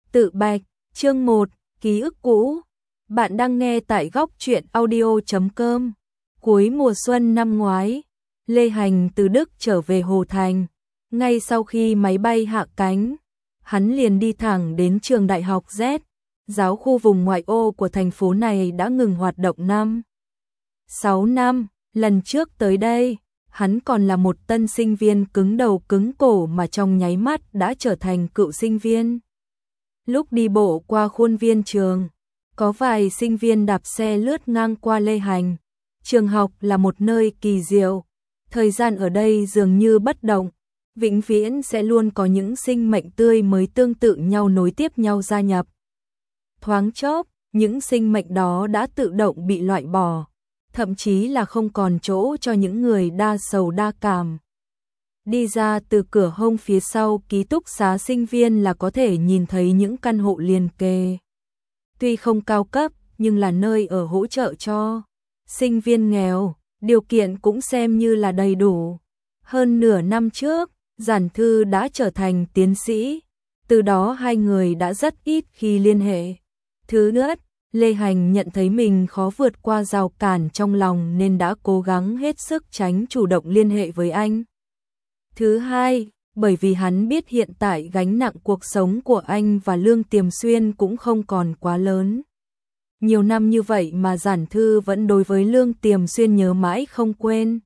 Tự bạch, chương 1, ký ức cũ. Bạn đang nghe tại góc truyện audio.com. Cuối mùa xuân năm ngoái, Lê Hành từ Đức trở về Hồ Thành. Ngay sau khi máy bay hạ cánh, hắn liền đi thẳng đến trường đại học Z. Giáo khu vùng ngoại ô của thành phố này đã ngừng hoạt động 6 năm. Lần trước tới đây, hắn còn là một tân sinh viên cứng đầu cứng cổ mà trong nháy mắt đã trở thành cựu sinh viên. Lúc đi bộ qua khuôn viên trường, có vài sinh viên đạp xe lướt ngang qua Lê Hành. Trường học là một nơi kỳ diệu, thời gian ở đây dường như bất động, vĩnh viễn sẽ luôn có những sinh mệnh tươi mới tương tự nhau nối tiếp nhau gia nhập. Thoáng chốc, những sinh mệnh đó đã tự động bị loại bỏ, thậm chí là không còn chỗ cho những người đa sầu đa cảm. Đi ra từ cửa hông phía sau ký túc xá sinh viên là có thể nhìn thấy những căn hộ liền kề. Tuy không cao cấp, nhưng là nơi ở hỗ trợ cho sinh viên nghèo, điều kiện cũng xem như là đầy đủ. Hơn nửa năm trước, Giản Thư đã trở thành tiến sĩ, từ đó hai người đã rất ít khi liên hệ. Thứ nhất, Lê Hành nhận thấy mình khó vượt qua rào cản trong lòng nên đã cố gắng hết sức tránh chủ động liên hệ với anh. Thứ hai, bởi vì hắn biết hiện tại gánh nặng cuộc sống của anh và Lương Tiềm Xuyên cũng không còn quá lớn. Nhiều năm như vậy mà Giản Thư vẫn đối với Lương Tiềm Xuyên nhớ mãi không quên.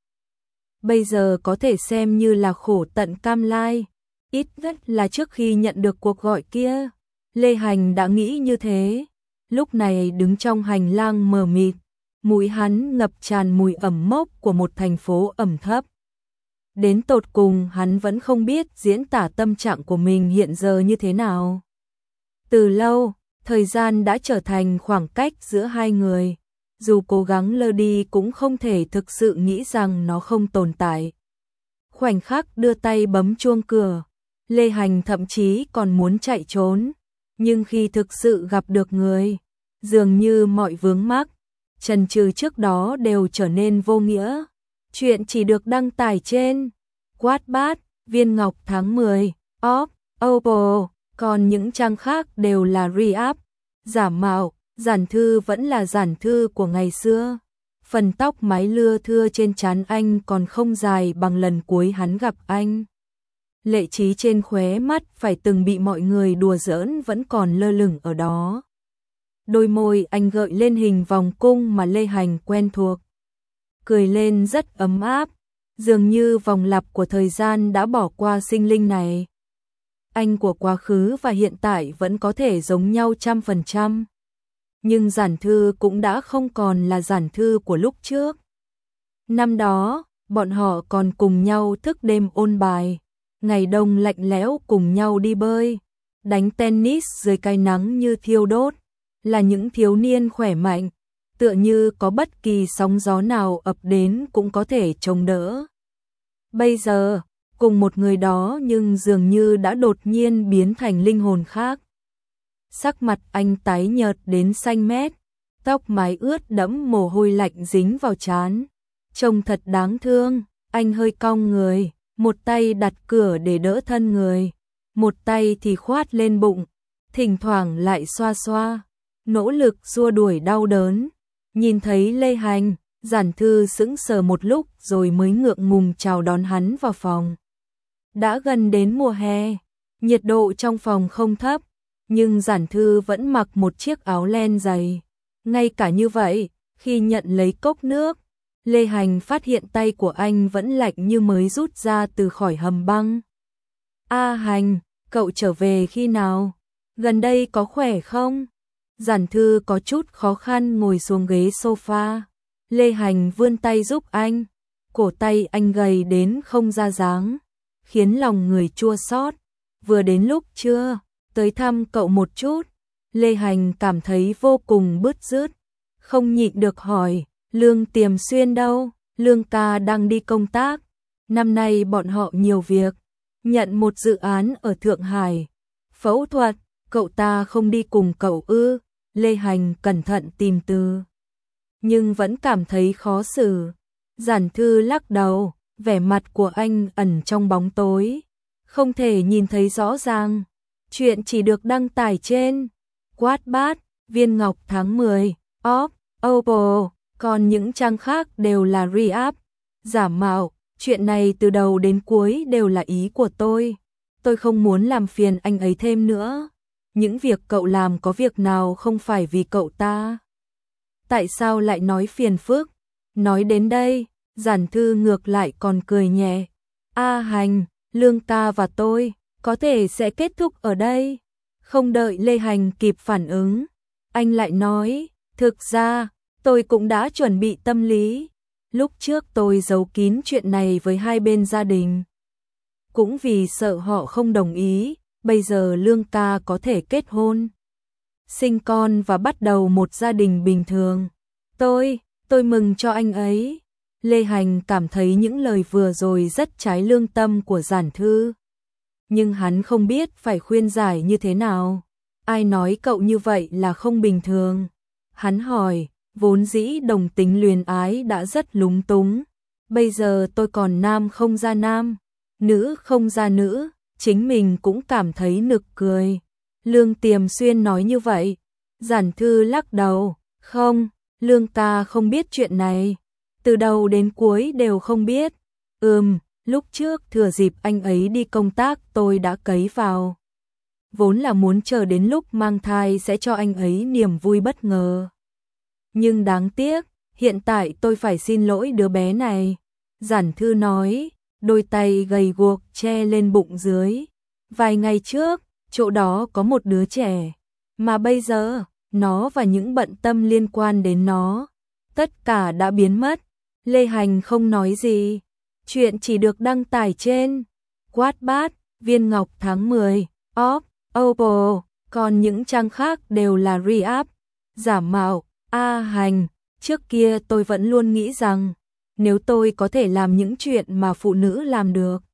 Bây giờ có thể xem như là khổ tận cam lai, ít nhất là trước khi nhận được cuộc gọi kia. Lê Hành đã nghĩ như thế. Lúc này đứng trong hành lang mờ mịt, mũi hắn ngập tràn mùi ẩm mốc của một thành phố ẩm thấp. Đến tột cùng hắn vẫn không biết diễn tả tâm trạng của mình hiện giờ như thế nào. Từ lâu, thời gian đã trở thành khoảng cách giữa hai người, dù cố gắng lơ đi cũng không thể thực sự nghĩ rằng nó không tồn tại. Khoảnh khắc đưa tay bấm chuông cửa, Lê Hành thậm chí còn muốn chạy trốn, nhưng khi thực sự gặp được người, dường như mọi vướng mắc, chần chừ trước đó đều trở nên vô nghĩa. Chuyện chỉ được đăng tải trên Wattpad, Viên Ngọc tháng 10, Oppo, còn những trang khác đều là re-up, giả mạo. Giản Thư vẫn là Giản Thư của ngày xưa. Phần tóc mái lưa thưa trên trán anh còn không dài bằng lần cuối hắn gặp anh. Lệ trí trên khóe mắt phải từng bị mọi người đùa giỡn vẫn còn lơ lửng ở đó. Đôi môi anh gợi lên hình vòng cung mà Lê Hành quen thuộc. Cười lên rất ấm áp, dường như vòng lặp của thời gian đã bỏ qua sinh linh này. Anh của quá khứ và hiện tại vẫn có thể giống nhau 100%. Nhưng Giản Thư cũng đã không còn là Giản Thư của lúc trước. Năm đó, bọn họ còn cùng nhau thức đêm ôn bài, ngày đông lạnh lẽo cùng nhau đi bơi, đánh tennis dưới cái nắng như thiêu đốt, là những thiếu niên khỏe mạnh, tựa như có bất kỳ sóng gió nào ập đến cũng có thể chống đỡ. Bây giờ, cùng một người đó nhưng dường như đã đột nhiên biến thành linh hồn khác. Sắc mặt anh tái nhợt đến xanh mét, tóc mái ướt đẫm mồ hôi lạnh dính vào trán. Trông thật đáng thương, anh hơi cong người, một tay đặt cửa để đỡ thân người, một tay thì khoát lên bụng, thỉnh thoảng lại xoa xoa, nỗ lực xua đuổi đau đớn. Nhìn thấy Lê Hành, Giản Thư sững sờ một lúc rồi mới ngượng ngùng chào đón hắn vào phòng. Đã gần đến mùa hè, nhiệt độ trong phòng không thấp, nhưng Giản Thư vẫn mặc một chiếc áo len dày. Ngay cả như vậy, khi nhận lấy cốc nước, Lê Hành phát hiện tay của anh vẫn lạnh như mới rút ra từ khỏi hầm băng. A Hành, cậu trở về khi nào? Gần đây có khỏe không? Giản Thư có chút khó khăn ngồi xuống ghế sofa. Lê Hành vươn tay giúp anh. Cổ tay anh gầy đến không ra dáng, khiến lòng người chua xót. Vừa đến lúc chưa, tới thăm cậu một chút. Lê Hành cảm thấy vô cùng bứt rứt, không nhịn được hỏi, Lương Tiềm Xuyên đâu? Lương ca đang đi công tác. Năm nay bọn họ nhiều việc, nhận một dự án ở Thượng Hải. Phẫu thuật, cậu ta không đi cùng cậu ư? Lê Hành cẩn thận tìm từ, nhưng vẫn cảm thấy khó xử. Giản Thư lắc đầu, vẻ mặt của anh ẩn trong bóng tối, không thể nhìn thấy rõ ràng. Chuyện chỉ được đăng tải trên Wattpad, Viên Ngọc tháng 10, Oppo, còn những trang khác đều là re-up, giả mạo. Chuyện này từ đầu đến cuối đều là ý của tôi. Tôi không muốn làm phiền anh ấy thêm nữa. Những việc cậu làm có việc nào không phải vì cậu ta? Tại sao lại nói phiền phức? Nói đến đây, Giản Thư ngược lại còn cười nhẹ. A Hành, Lương ca và tôi có thể sẽ kết thúc ở đây. Không đợi Lê Hành kịp phản ứng, anh lại nói, thực ra, tôi cũng đã chuẩn bị tâm lý. Lúc trước tôi giấu kín chuyện này với hai bên gia đình. Cũng vì sợ họ không đồng ý, bây giờ Lương ca có thể kết hôn, sinh con và bắt đầu một gia đình bình thường. Tôi mừng cho anh ấy. Lê Hành cảm thấy những lời vừa rồi rất trái lương tâm của Giản Thư. Nhưng hắn không biết phải khuyên giải như thế nào. Ai nói cậu như vậy là không bình thường? Hắn hỏi, vốn dĩ đồng tính luyến ái đã rất lúng túng. Bây giờ tôi còn nam không ra nam, nữ không ra nữ, chính mình cũng cảm thấy nực cười. Lương Tiềm Xuyên nói như vậy. Giản Thư lắc đầu, không, Lương ca không biết chuyện này. Từ đầu đến cuối đều không biết. Lúc trước thừa dịp anh ấy đi công tác tôi đã cấy vào. Vốn là muốn chờ đến lúc mang thai sẽ cho anh ấy niềm vui bất ngờ. Nhưng đáng tiếc, hiện tại tôi phải xin lỗi đứa bé này. Giản Thư nói, đôi tay gầy guộc che lên bụng dưới. Vài ngày trước, chỗ đó có một đứa trẻ. Mà bây giờ, nó và những bận tâm liên quan đến nó, tất cả đã biến mất. Lê Hành không nói gì. Chuyện chỉ được đăng tải trên Wattpad, Viên Ngọc tháng 10, Oppo, còn những trang khác đều là re-up, giả mạo. A Hành, trước kia tôi vẫn luôn nghĩ rằng, nếu tôi có thể làm những chuyện mà phụ nữ làm được,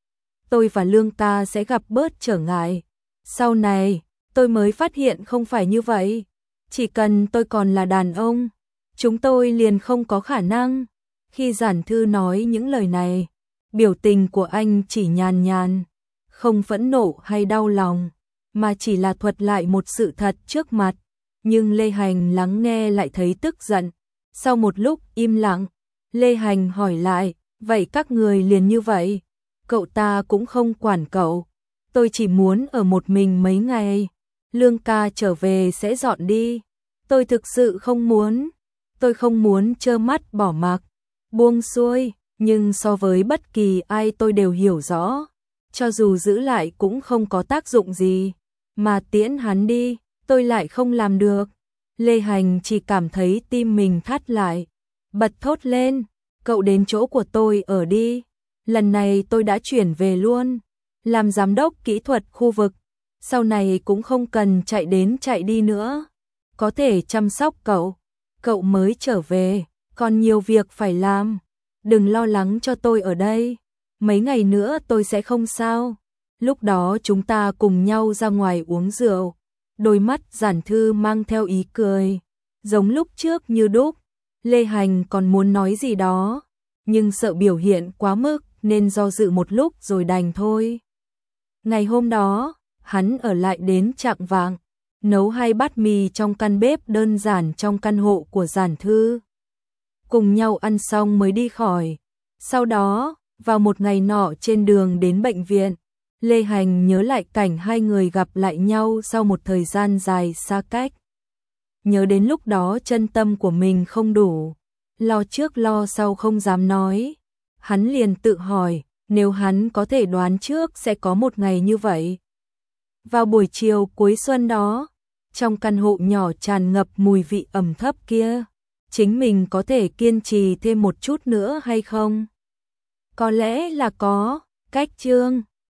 tôi và Lương ca sẽ gặp bớt trở ngại. Sau này, tôi mới phát hiện không phải như vậy. Chỉ cần tôi còn là đàn ông, chúng tôi liền không có khả năng. Khi Giản Thư nói những lời này, biểu tình của anh chỉ nhàn nhàn, không phẫn nộ hay đau lòng, mà chỉ là thuật lại một sự thật trước mặt. Nhưng Lê Hành lắng nghe lại thấy tức giận. Sau một lúc im lặng, Lê Hành hỏi lại, vậy các người liền như vậy? Cậu ta cũng không quản cậu. Tôi chỉ muốn ở một mình mấy ngày. Lương ca trở về sẽ dọn đi. Tôi thực sự không muốn. Tôi không muốn trơ mắt bỏ mặc, buông xuôi. Nhưng so với bất kỳ ai tôi đều hiểu rõ, cho dù giữ lại cũng không có tác dụng gì. Mà tiễn hắn đi, tôi lại không làm được. Lê Hành chỉ cảm thấy tim mình thắt lại, bật thốt lên, cậu đến chỗ của tôi ở đi. Lần này tôi đã chuyển về luôn, làm giám đốc kỹ thuật khu vực. Sau này cũng không cần chạy đến chạy đi nữa, có thể chăm sóc cậu. Cậu mới trở về, còn nhiều việc phải làm. Đừng lo lắng cho tôi ở đây, mấy ngày nữa tôi sẽ không sao. Lúc đó chúng ta cùng nhau ra ngoài uống rượu. Đôi mắt Giản Thư mang theo ý cười, giống lúc trước như đúc. Lê Hành còn muốn nói gì đó, nhưng sợ biểu hiện quá mức nên do dự một lúc rồi đành thôi. Ngày hôm đó, hắn ở lại đến chạng vạng, nấu 2 bát mì trong căn bếp đơn giản trong căn hộ của Giản Thư. Cùng nhau ăn xong mới đi khỏi. Sau đó, vào một ngày nọ trên đường đến bệnh viện, Lê Hành nhớ lại cảnh hai người gặp lại nhau sau một thời gian dài xa cách. Nhớ đến lúc đó chân tâm của mình không đủ, lo trước lo sau không dám nói. Hắn liền tự hỏi, nếu hắn có thể đoán trước sẽ có một ngày như vậy. Vào buổi chiều cuối xuân đó, trong căn hộ nhỏ tràn ngập mùi vị ẩm thấp kia, chính mình có thể kiên trì thêm một chút nữa hay không? Có lẽ là có. Cách chương